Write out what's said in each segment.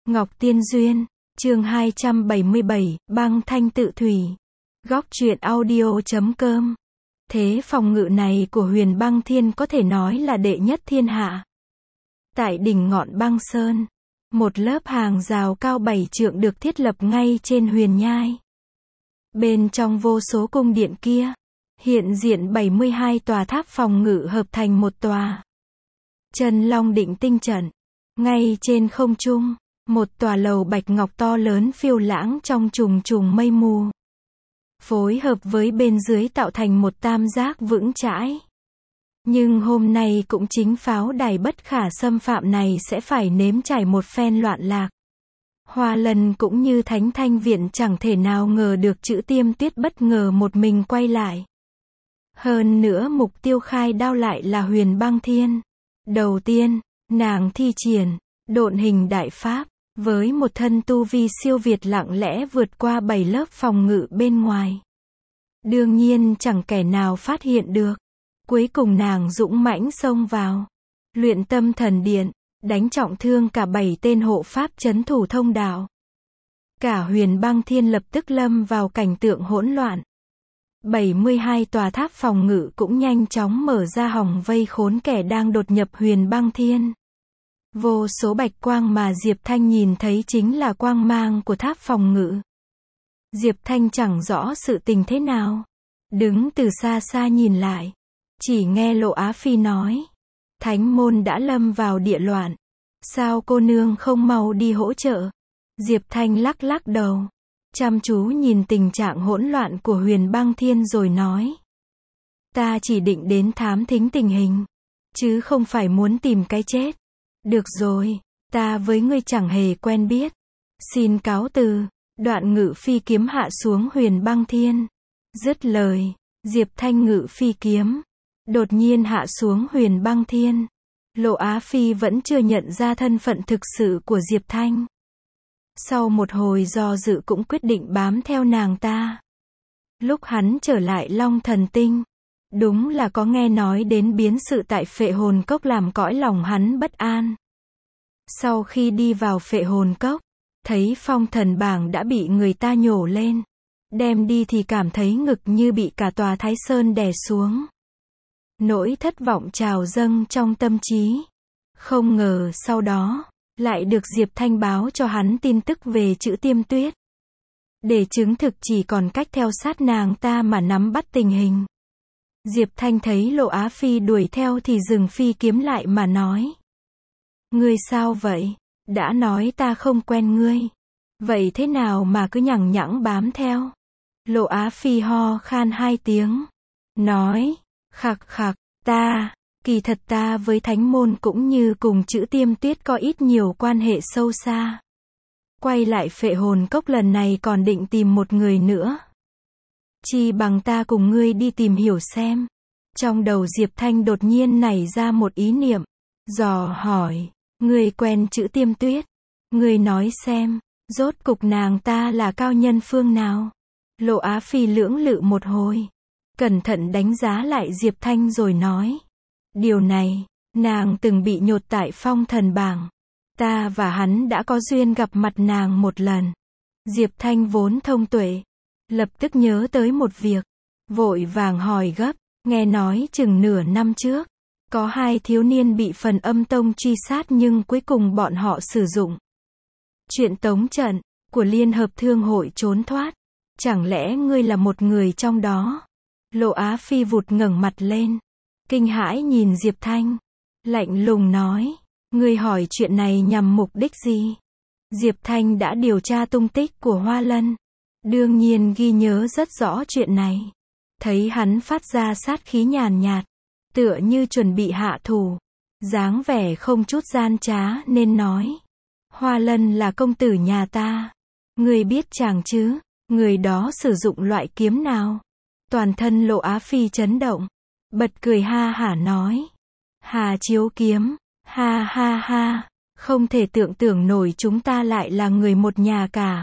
Ngọc Tiên Duyên, chương 277, băng thanh tự thủy. Góc truyện audio.com. Thế phòng ngự này của Huyền Băng Thiên có thể nói là đệ nhất thiên hạ. Tại đỉnh ngọn băng sơn, một lớp hàng rào cao 7 trượng được thiết lập ngay trên huyền nhai. Bên trong vô số cung điện kia, hiện diện 72 tòa tháp phòng ngự hợp thành một tòa Chân Long Định Tinh trận. Ngay trên không trung, một tòa lầu bạch ngọc to lớn phiêu lãng trong trùng trùng mây mù, phối hợp với bên dưới tạo thành một tam giác vững chãi. Nhưng hôm nay cũng chính pháo đài bất khả xâm phạm này sẽ phải nếm trải một phen loạn lạc. Hoa Lân cũng như Thánh Thanh Viện chẳng thể nào ngờ được Chữ Tiêm Tuyết bất ngờ một mình quay lại. Hơn nữa mục tiêu khai đao lại là Huyền Băng Thiên. Đầu tiên, nàng thi triển độn hình đại pháp, với một thân tu vi siêu việt lặng lẽ vượt qua 7 lớp phòng ngự bên ngoài. Đương nhiên chẳng kẻ nào phát hiện được. Cuối cùng nàng dũng mãnh xông vào Luyện Tâm Thần Điện, đánh trọng thương cả 7 tên hộ pháp trấn thủ thông đạo. Cả Huyền Băng Thiên lập tức lâm vào cảnh tượng hỗn loạn. 72 tòa tháp phòng ngự cũng nhanh chóng mở ra hòng vây khốn kẻ đang đột nhập Huyền Băng Thiên. Vô số bạch quang mà Diệp Thanh nhìn thấy chính là quang mang của tháp phòng ngự. Diệp Thanh chẳng rõ sự tình thế nào, đứng từ xa xa nhìn lại, chỉ nghe Lộ Á Phi nói: Thánh môn đã lâm vào địa loạn, sao cô nương không mau đi hỗ trợ? Diệp Thanh lắc lắc đầu, chăm chú nhìn tình trạng hỗn loạn của Huyền Băng Thiên rồi nói: Ta chỉ định đến thám thính tình hình, chứ không phải muốn tìm cái chết. Được rồi, ta với ngươi chẳng hề quen biết. Xin cáo từ. Đoạn ngự phi kiếm hạ xuống Huyền Băng Thiên. Dứt lời, Diệp Thanh ngự phi kiếm đột nhiên hạ xuống Huyền Băng Thiên. Lộ Á Phi vẫn chưa nhận ra thân phận thực sự của Diệp Thanh. Sau một hồi do dự cũng quyết định bám theo nàng ta. Lúc hắn trở lại Long Thần Tinh, đúng là có nghe nói đến biến sự tại Phệ Hồn Cốc làm cõi lòng hắn bất an. Sau khi đi vào Phệ Hồn Cốc, thấy phong thần bảng đã bị người ta nhổ lên, đem đi thì cảm thấy ngực như bị cả tòa Thái Sơn đè xuống. Nỗi thất vọng trào dâng trong tâm trí. Không ngờ sau đó, lại được Diệp Thanh báo cho hắn tin tức về Chữ Tiêm Tuyết. Để chứng thực chỉ còn cách theo sát nàng ta mà nắm bắt tình hình. Diệp Thanh thấy Lộ Á Phi đuổi theo thì dừng phi kiếm lại mà nói: Ngươi sao vậy? Đã nói ta không quen ngươi. Vậy thế nào mà cứ nhằng nhẵng bám theo? Lộ Á Phi ho khan 2 tiếng. Nói: Khặc khặc, kỳ thật ta với Thánh môn cũng như cùng Chữ Tiêm Tuyết có ít nhiều quan hệ sâu xa. Quay lại Phệ Hồn Cốc lần này còn định tìm một người nữa. Chi bằng ta cùng ngươi đi tìm hiểu xem. Trong đầu Diệp Thanh đột nhiên nảy ra một ý niệm. Dò hỏi: Ngươi quen Chữ Tiêm Tuyết? Ngươi nói xem, rốt cục nàng ta là cao nhân phương nào? Lộ Á Phi lưỡng lự một hồi, cẩn thận đánh giá lại Diệp Thanh rồi nói: Điều này, nàng từng bị nhốt tại phong thần bảng. Ta và hắn đã có duyên gặp mặt nàng một lần. Diệp Thanh vốn thông tuệ, lập tức nhớ tới một việc, vội vàng hỏi gấp: Nghe nói chừng nửa năm trước, có 2 thiếu niên bị Phần Âm Tông truy sát nhưng cuối cùng bọn họ sử dụng Truyện tống trận của Liên Hợp Thương hội trốn thoát. Chẳng lẽ ngươi là một người trong đó? Lộ Á Phi vụt ngẩng mặt lên, kinh hãi nhìn Diệp Thanh, lạnh lùng nói: Ngươi hỏi chuyện này nhằm mục đích gì? Diệp Thanh đã điều tra tung tích của Hoa Lân, đương nhiên ghi nhớ rất rõ chuyện này. Thấy hắn phát ra sát khí nhàn nhạt, tựa như chuẩn bị hạ thủ, dáng vẻ không chút gian trá nên nói: Hoa Lân là công tử nhà ta. Ngươi biết chàng chứ? Người đó sử dụng loại kiếm nào? Toàn thân Lộ Á Phi chấn động, bật cười ha hả nói: Hà Chiếu kiếm. Ha ha ha, không thể tưởng tượng nổi chúng ta lại là người một nhà cả.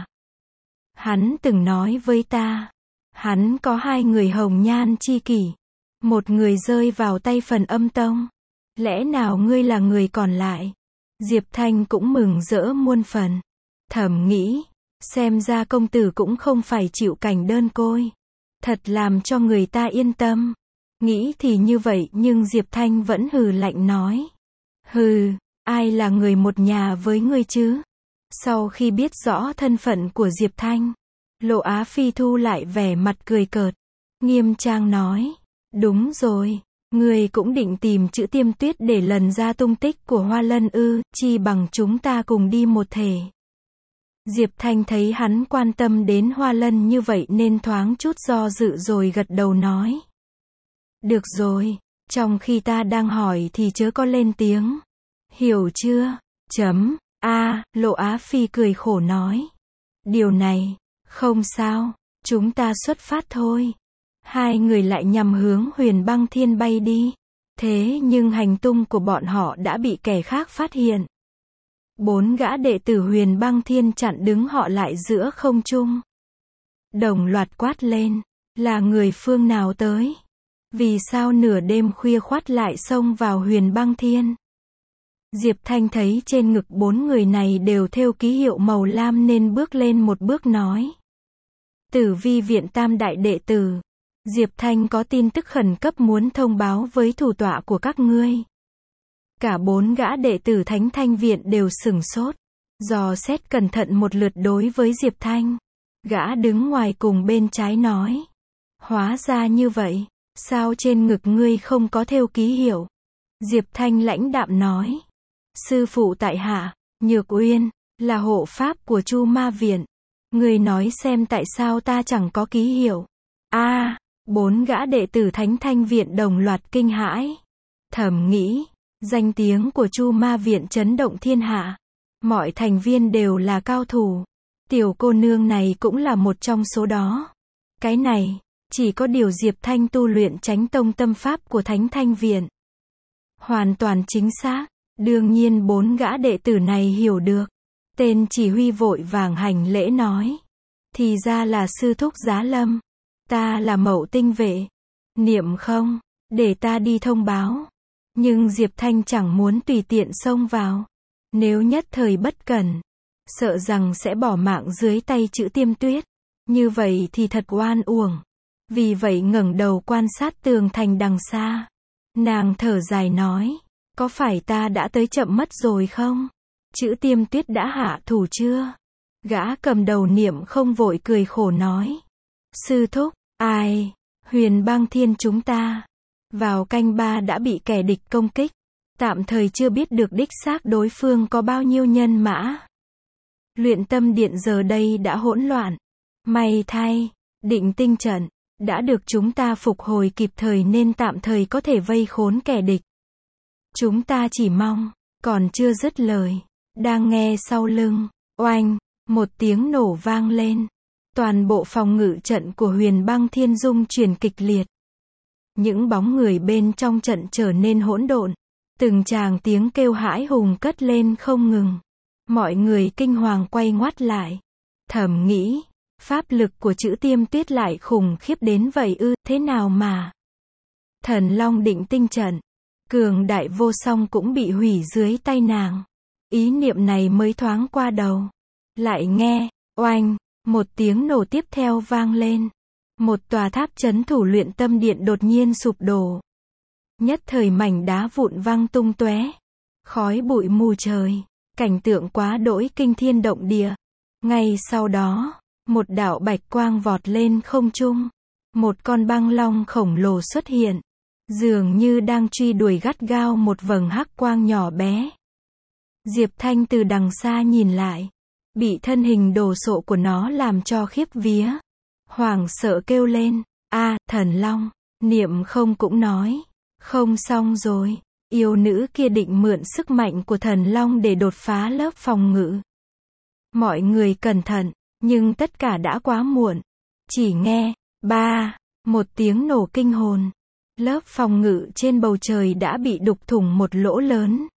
Hắn từng nói với ta, hắn có 2 người hồng nhan chi kỷ, một người rơi vào tay Phần Âm Tông. Lẽ nào ngươi là người còn lại? Diệp Thanh cũng mừng rỡ muôn phần. Thầm nghĩ, xem ra công tử cũng không phải chịu cảnh đơn côi. Thật làm cho người ta yên tâm. Nghĩ thì như vậy nhưng Diệp Thanh vẫn hừ lạnh nói. Hừ, ai là người một nhà với ngươi chứ? Sau khi biết rõ thân phận của Diệp Thanh, Lộ Á Phi thu lại vẻ mặt cười cợt. Nghiêm trang nói. Đúng rồi, ngươi cũng định tìm Chữ Tiêm Tuyết để lần ra tung tích của Hoa Lân ư, chi bằng chúng ta cùng đi một thể. Diệp Thanh thấy hắn quan tâm đến Hoa Lân như vậy nên thoáng chút do dự rồi gật đầu nói. Được rồi, trong khi ta đang hỏi thì chớ có lên tiếng. Hiểu chưa? Lộ Á Phi cười khổ nói. Điều này, không sao, chúng ta xuất phát thôi. Hai người lại nhằm hướng Huyền Băng Thiên bay đi. Thế nhưng hành tung của bọn họ đã bị kẻ khác phát hiện. 4 gã đệ tử Huyền Băng Thiên chặn đứng họ lại giữa không trung. Đồng loạt quát lên, là người phương nào tới? Vì sao nửa đêm khuya khoắt lại xông vào Huyền Băng Thiên? Diệp Thanh thấy trên ngực 4 người này đều thêu ký hiệu màu lam nên bước lên một bước nói. Tử Vi viện tam đại đệ tử. Diệp Thanh có tin tức khẩn cấp muốn thông báo với thủ tọa của các ngươi. Cả 4 gã đệ tử Thánh Thanh viện đều sửng sốt. Dò xét cẩn thận một lượt đối với Diệp Thanh. Gã đứng ngoài cùng bên trái nói. Hóa ra như vậy, sao trên ngực ngươi không có thêu ký hiệu? Diệp Thanh lãnh đạm nói. Sư phụ tại hạ, Nhược Uyên, là hộ pháp của Chu Ma viện. Ngươi nói xem tại sao ta chẳng có ký hiệu? 4 gã đệ tử Thánh Thanh viện đồng loạt kinh hãi. Thầm nghĩ, danh tiếng của Chu Ma viện chấn động thiên hạ. Mọi thành viên đều là cao thủ. Tiểu cô nương này cũng là một trong số đó. Cái này, chỉ có điều Diệp Thanh tu luyện Chánh Tông tâm pháp của Thánh Thanh viện. Hoàn toàn chính xác. Đương nhiên 4 gã đệ tử này hiểu được. Tên chỉ huy vội vàng hành lễ nói. Thì ra là sư thúc Giá Lâm. Ta là Mậu Tinh vệ. Niệm không, để ta đi thông báo. Nhưng Diệp Thanh chẳng muốn tùy tiện xông vào. Nếu nhất thời bất cẩn, sợ rằng sẽ bỏ mạng dưới tay Chữ Tiêm Tuyết. Như vậy thì thật oan uổng. Vì vậy ngẩng đầu quan sát tường thành đằng xa. Nàng thở dài nói. Có phải ta đã tới chậm mất rồi không? Chữ Tiêm Tuyết đã hạ thủ chưa? Gã cầm đầu Niệm không vội cười khổ nói. Sư thúc, ai? Huyền Băng Thiên chúng ta. Vào canh 3 đã bị kẻ địch công kích. Tạm thời chưa biết được đích xác đối phương có bao nhiêu nhân mã. Luyện Tâm điện giờ đây đã hỗn loạn. May thay, Định Tinh trận đã được chúng ta phục hồi kịp thời nên tạm thời có thể vây khốn kẻ địch. Chúng ta chỉ mong, còn chưa dứt lời. Đang nghe sau lưng, oanh, một tiếng nổ vang lên. Toàn bộ phòng ngự trận của Huyền Băng Thiên rung chuyển kịch liệt. Những bóng người bên trong trận trở nên hỗn độn. Từng tràng tiếng kêu hãi hùng cất lên không ngừng. Mọi người kinh hoàng quay ngoắt lại. Thầm nghĩ, pháp lực của Chữ Tiêm Tuyết lại khủng khiếp đến vậy ư, thế nào mà? Thần Long Định Tinh trận, cường đại vô song cũng bị hủy dưới tay nàng. Ý niệm này mới thoáng qua đầu. Lại nghe, oanh, một tiếng nổ tiếp theo vang lên. Một tòa tháp trấn thủ Luyện Tâm điện đột nhiên sụp đổ. Nhất thời mảnh đá vụn văng tung tóe. Khói bụi mù trời. Cảnh tượng quá đỗi kinh thiên động địa. Ngay sau đó, một đạo bạch quang vọt lên không trung. Một con băng long khổng lồ xuất hiện. Dường như đang truy đuổi gắt gao một vầng hắc quang nhỏ bé. Diệp Thanh từ đằng xa nhìn lại. Bị thân hình đồ sộ của nó làm cho khiếp vía. Hoảng sợ kêu lên. Thần long. Niệm không cũng nói. Không xong rồi. Yêu nữ kia định mượn sức mạnh của thần long để đột phá lớp phòng ngự. Mọi người cẩn thận. Nhưng tất cả đã quá muộn. Chỉ nghe. Một tiếng nổ kinh hồn. Lớp phòng ngự trên bầu trời đã bị đục thủng một lỗ lớn.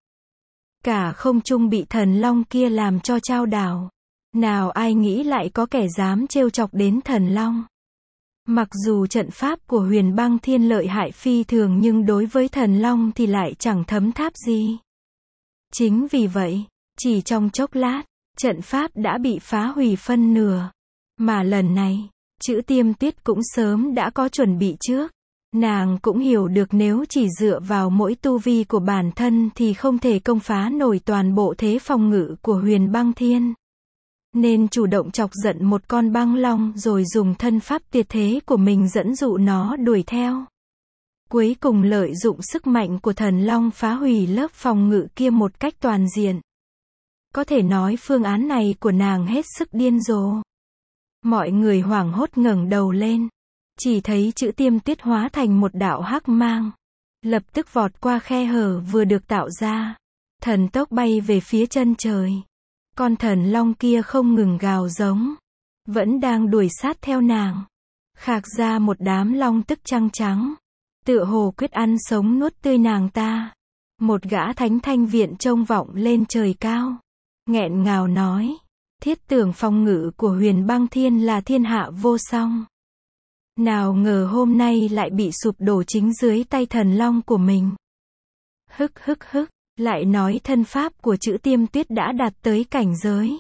Cả không trung bị thần long kia làm cho chao đảo. Nào ai nghĩ lại có kẻ dám trêu chọc đến thần long. Mặc dù trận pháp của Huyền Băng Thiên lợi hại phi thường nhưng đối với thần long thì lại chẳng thấm tháp gì. Chính vì vậy, chỉ trong chốc lát, trận pháp đã bị phá hủy phân nửa. Mà lần này, Trữ Tiêm Tuyết cũng sớm đã có chuẩn bị trước. Nàng cũng hiểu được nếu chỉ dựa vào mỗi tu vi của bản thân thì không thể công phá nổi toàn bộ thế phòng ngự của Huyền Băng Thiên. Nên chủ động chọc giận một con băng long rồi dùng thân pháp tuyệt thế của mình dẫn dụ nó đuổi theo. Cuối cùng lợi dụng sức mạnh của thần long phá hủy lớp phòng ngự kia một cách toàn diện. Có thể nói phương án này của nàng hết sức điên rồ. Mọi người hoảng hốt ngẩng đầu lên. Chỉ thấy Trữ Tiêm Tuyết hóa thành một đạo hắc mang. Lập tức vọt qua khe hở vừa được tạo ra. Thần tốc bay về phía chân trời. Con thần long kia không ngừng gào giống. Vẫn đang đuổi sát theo nàng. Khạc ra một đám long tức trăng trắng. Tựa hồ quyết ăn sống nuốt tươi nàng ta. Một gã thánh thanh viện trông vọng lên trời cao. Nghẹn ngào nói. Thiết tưởng phòng ngự của Huyền Băng Thiên là thiên hạ vô song. Nào ngờ hôm nay lại bị sụp đổ chính dưới tay thần long của mình. Hức hức hức, lại nói thân pháp của Trữ Tiêm Tuyết đã đạt tới cảnh giới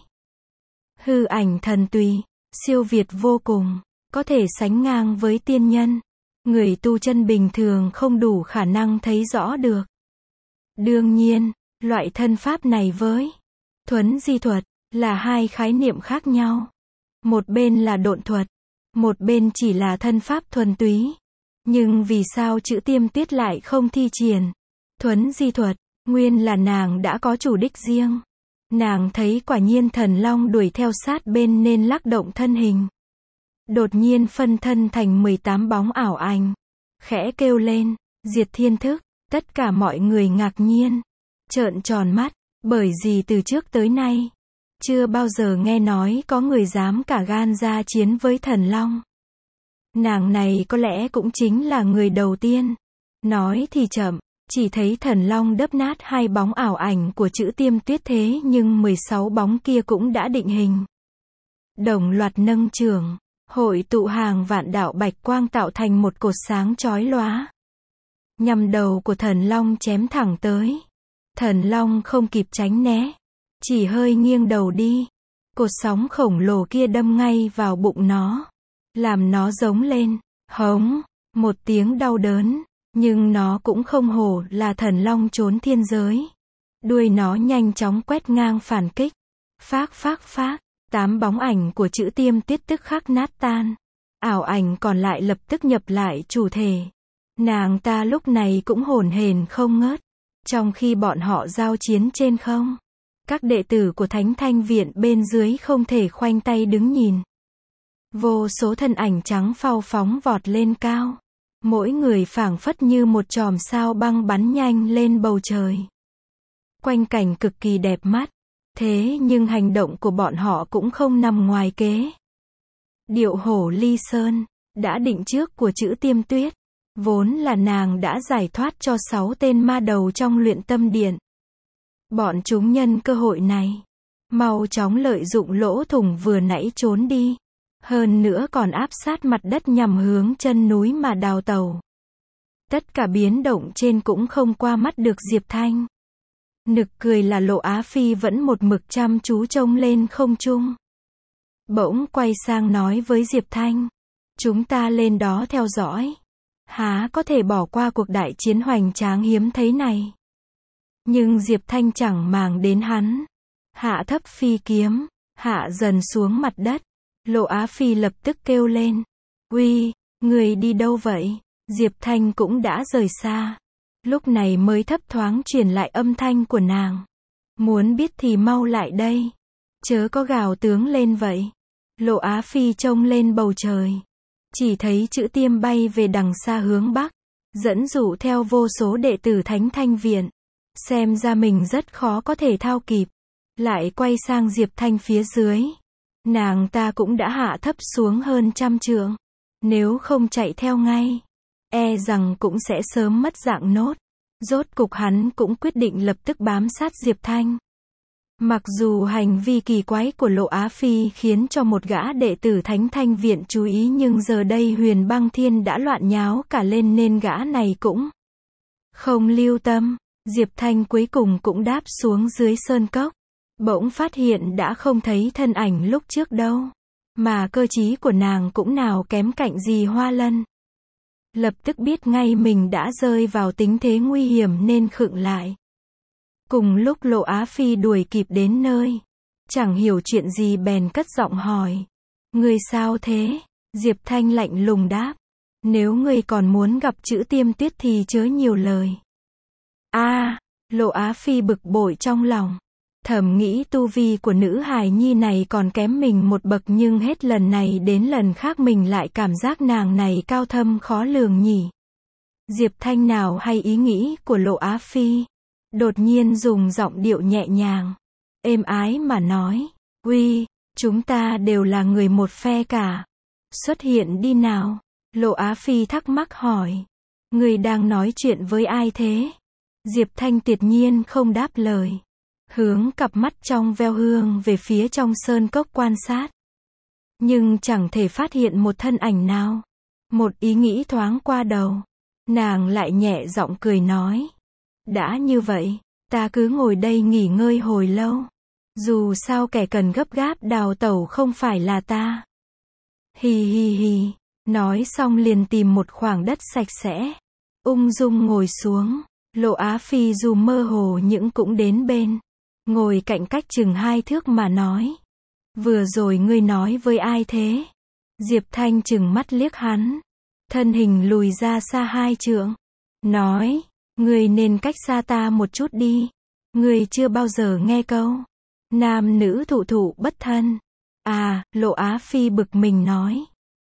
hư ảnh thần tùy, siêu việt vô cùng, có thể sánh ngang với tiên nhân. Người tu chân bình thường không đủ khả năng thấy rõ được. Đương nhiên, loại thân pháp này với thuấn di thuật là hai khái niệm khác nhau. Một bên là độn thuật, một bên chỉ là thân pháp thuần túy. Nhưng vì sao Trữ Tiêm Tuyết lại không thi triển thuấn di thuật? Nguyên là nàng đã có chủ đích riêng. Nàng thấy quả nhiên thần long đuổi theo sát bên nên lắc động thân hình. Đột nhiên phân thân thành 18 bóng ảo ảnh. Khẽ kêu lên, diệt thiên thức. Tất cả mọi người ngạc nhiên, trợn tròn mắt, bởi vì từ trước tới nay, chưa bao giờ nghe nói có người dám cả gan ra chiến với thần long. Nàng này có lẽ cũng chính là người đầu tiên. Nói thì chậm, chỉ thấy thần long đớp nát hai bóng ảo ảnh của Trữ Tiêm Tuyết thế nhưng 16 bóng kia cũng đã định hình. Đồng loạt nâng chưởng, hội tụ hàng vạn đạo bạch quang tạo thành một cột sáng chói lóa. Nhằm đầu của thần long chém thẳng tới. Thần long không kịp tránh né, chỉ hơi nghiêng đầu đi. Cột sóng khổng lồ kia đâm ngay vào bụng nó, làm nó giống lên, hống, một tiếng đau đớn. Nhưng nó cũng không hổ là thần long trốn thiên giới. Đuôi nó nhanh chóng quét ngang phản kích. Phác phác phác, 8 bóng ảnh của Trữ Tiêm Tuyết tức khắc nát tan. Ảo ảnh còn lại lập tức nhập lại chủ thể. Nàng ta lúc này cũng hổn hển không ngớt. Trong khi bọn họ giao chiến trên không, các đệ tử của Thánh Thanh Viện bên dưới không thể khoanh tay đứng nhìn. Vô số thân ảnh trắng phau phóng vọt lên cao. Mỗi người phảng phất như một chòm sao băng bắn nhanh lên bầu trời. Quanh cảnh cực kỳ đẹp mắt. Thế nhưng hành động của bọn họ cũng không nằm ngoài kế. Điệu hổ ly sơn, đã định trước của Trữ Tiêm Tuyết. Vốn là nàng đã giải thoát cho 6 tên ma đầu trong luyện tâm điện. Bọn chúng nhân cơ hội này, mau chóng lợi dụng lỗ thủng vừa nãy trốn đi. Hơn nữa còn áp sát mặt đất nhằm hướng chân núi mà đào tẩu. Tất cả biến động trên cũng không qua mắt được Diệp Thanh. Nực cười là Lộ Á Phi vẫn một mực chăm chú trông lên không trung. Bỗng quay sang nói với Diệp Thanh. Chúng ta lên đó theo dõi. Há có thể bỏ qua cuộc đại chiến hoành tráng hiếm thấy này. Nhưng Diệp Thanh chẳng màng đến hắn. Hạ thấp phi kiếm, hạ dần xuống mặt đất. Lộ Á Phi lập tức kêu lên. Uy, người đi đâu vậy? Diệp Thanh cũng đã rời xa. Lúc này mới thấp thoáng truyền lại âm thanh của nàng. Muốn biết thì mau lại đây. Chớ có gào tướng lên vậy. Lộ Á Phi trông lên bầu trời. Chỉ thấy Trữ Tiêm bay về đằng xa hướng bắc. Dẫn dụ theo vô số đệ tử Thánh Thanh Viện. Xem ra mình rất khó có thể thao kịp. Lại quay sang Diệp Thanh phía dưới. Nàng ta cũng đã hạ thấp xuống hơn 100 trượng. Nếu không chạy theo ngay, e rằng cũng sẽ sớm mất dạng nốt. Rốt cục hắn cũng quyết định lập tức bám sát Diệp Thanh. Mặc dù hành vi kỳ quái của Lộ Á Phi khiến cho một gã đệ tử Thánh Thanh Viện chú ý nhưng giờ đây Huyền Băng Thiên đã loạn nháo cả lên nên gã này cũng không lưu tâm. Diệp Thanh cuối cùng cũng đáp xuống dưới sơn cốc. bỗng phát hiện đã không thấy thân ảnh lúc trước đâu. Mà cơ trí của nàng cũng nào kém cạnh gì Hoa Lân. Lập tức biết ngay mình đã rơi vào tình thế nguy hiểm nên khựng lại. Cùng lúc Lộ Á Phi đuổi kịp đến nơi. Chẳng hiểu chuyện gì bèn cất giọng hỏi. Người sao thế? Diệp Thanh lạnh lùng đáp. Nếu người còn muốn gặp chữ Tiêm Tuyết thì chớ nhiều lời. Lộ Á Phi bực bội trong lòng. Thầm nghĩ tu vi của nữ hài nhi này còn kém mình một bậc, nhưng hết lần này đến lần khác mình lại cảm giác nàng này cao thâm khó lường nhỉ. Diệp Thanh nào hay ý nghĩ của Lộ Á Phi. Đột nhiên dùng giọng điệu nhẹ nhàng, êm ái mà nói. Uy, chúng ta đều là người một phe cả. Xuất hiện đi nào. Lộ Á Phi thắc mắc hỏi. Người đang nói chuyện với ai thế? Diệp Thanh tuyệt nhiên không đáp lời. Hướng cặp mắt trong veo hương về phía trong sơn cốc quan sát. Nhưng chẳng thể phát hiện một thân ảnh nào. Một ý nghĩ thoáng qua đầu. Nàng lại nhẹ giọng cười nói. Đã như vậy, ta cứ ngồi đây nghỉ ngơi hồi lâu. Dù sao kẻ cần gấp gáp đào tẩu không phải là ta. Hì hì hì. Nói xong liền tìm một khoảng đất sạch sẽ. Ung dung ngồi xuống. Lộ Á Phi dù mơ hồ nhưng cũng đến bên. Ngồi cạnh cách chừng 2 thước mà nói. Vừa rồi ngươi nói với ai thế? Diệp Thanh chừng mắt liếc hắn. Thân hình lùi ra xa 2 trượng. Nói, ngươi nên cách xa ta một chút đi. Ngươi chưa bao giờ nghe câu nam nữ thụ thụ bất thân. Lộ Á Phi bực mình nói.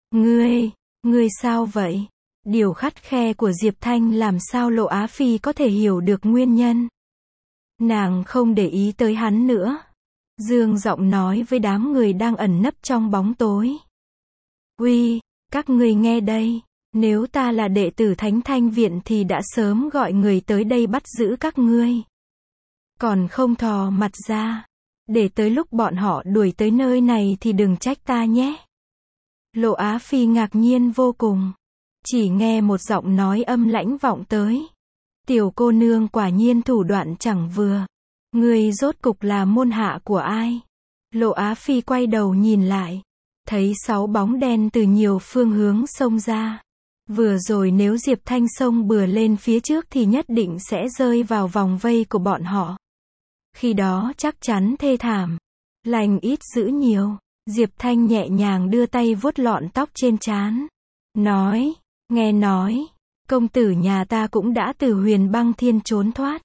Ngươi sao vậy? Điều khắt khe của Diệp Thanh làm sao Lộ Á Phi có thể hiểu được nguyên nhân. Nàng không để ý tới hắn nữa. Dương giọng nói với đám người đang ẩn nấp trong bóng tối. Uy, các ngươi nghe đây. Nếu ta là đệ tử Thánh Thanh Viện thì đã sớm gọi người tới đây bắt giữ các ngươi. Còn không thò mặt ra. Để tới lúc bọn họ đuổi tới nơi này thì đừng trách ta nhé. Lộ Á Phi ngạc nhiên vô cùng. Chỉ nghe một giọng nói âm lãnh vọng tới. Tiểu cô nương quả nhiên thủ đoạn chẳng vừa. Ngươi rốt cục là môn hạ của ai? Lộ Á Phi quay đầu nhìn lại. Thấy 6 bóng đen từ nhiều phương hướng xông ra. Vừa rồi nếu Diệp Thanh xông bừa lên phía trước thì nhất định sẽ rơi vào vòng vây của bọn họ. Khi đó chắc chắn thê thảm. Lành ít dữ nhiều. Diệp Thanh nhẹ nhàng đưa tay vuốt lọn tóc trên trán. Nói, nghe nói, công tử nhà ta cũng đã từ Huyền Băng Thiên trốn thoát.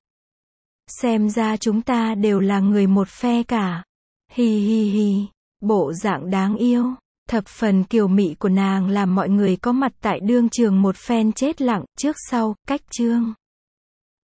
Xem ra chúng ta đều là người một phe cả. Hì hì hì, bộ dạng đáng yêu, thập phần kiều mị của nàng làm mọi người có mặt tại đương trường một phen chết lặng, trước sau, cách chương.